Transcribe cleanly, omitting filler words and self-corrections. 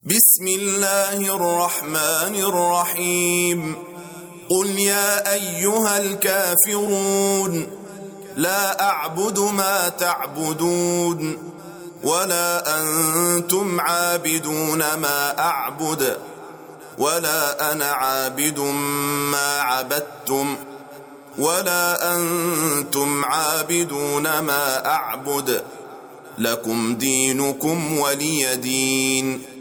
بسم الله الرحمن الرحيم قل يا أيها الكافرون لا أعبد ما تعبدون ولا أنتم عابدون ما أعبد ولا أنا عابد ما عبدتم ولا أنتم عابدون ما أعبد لكم دينكم ولي دين.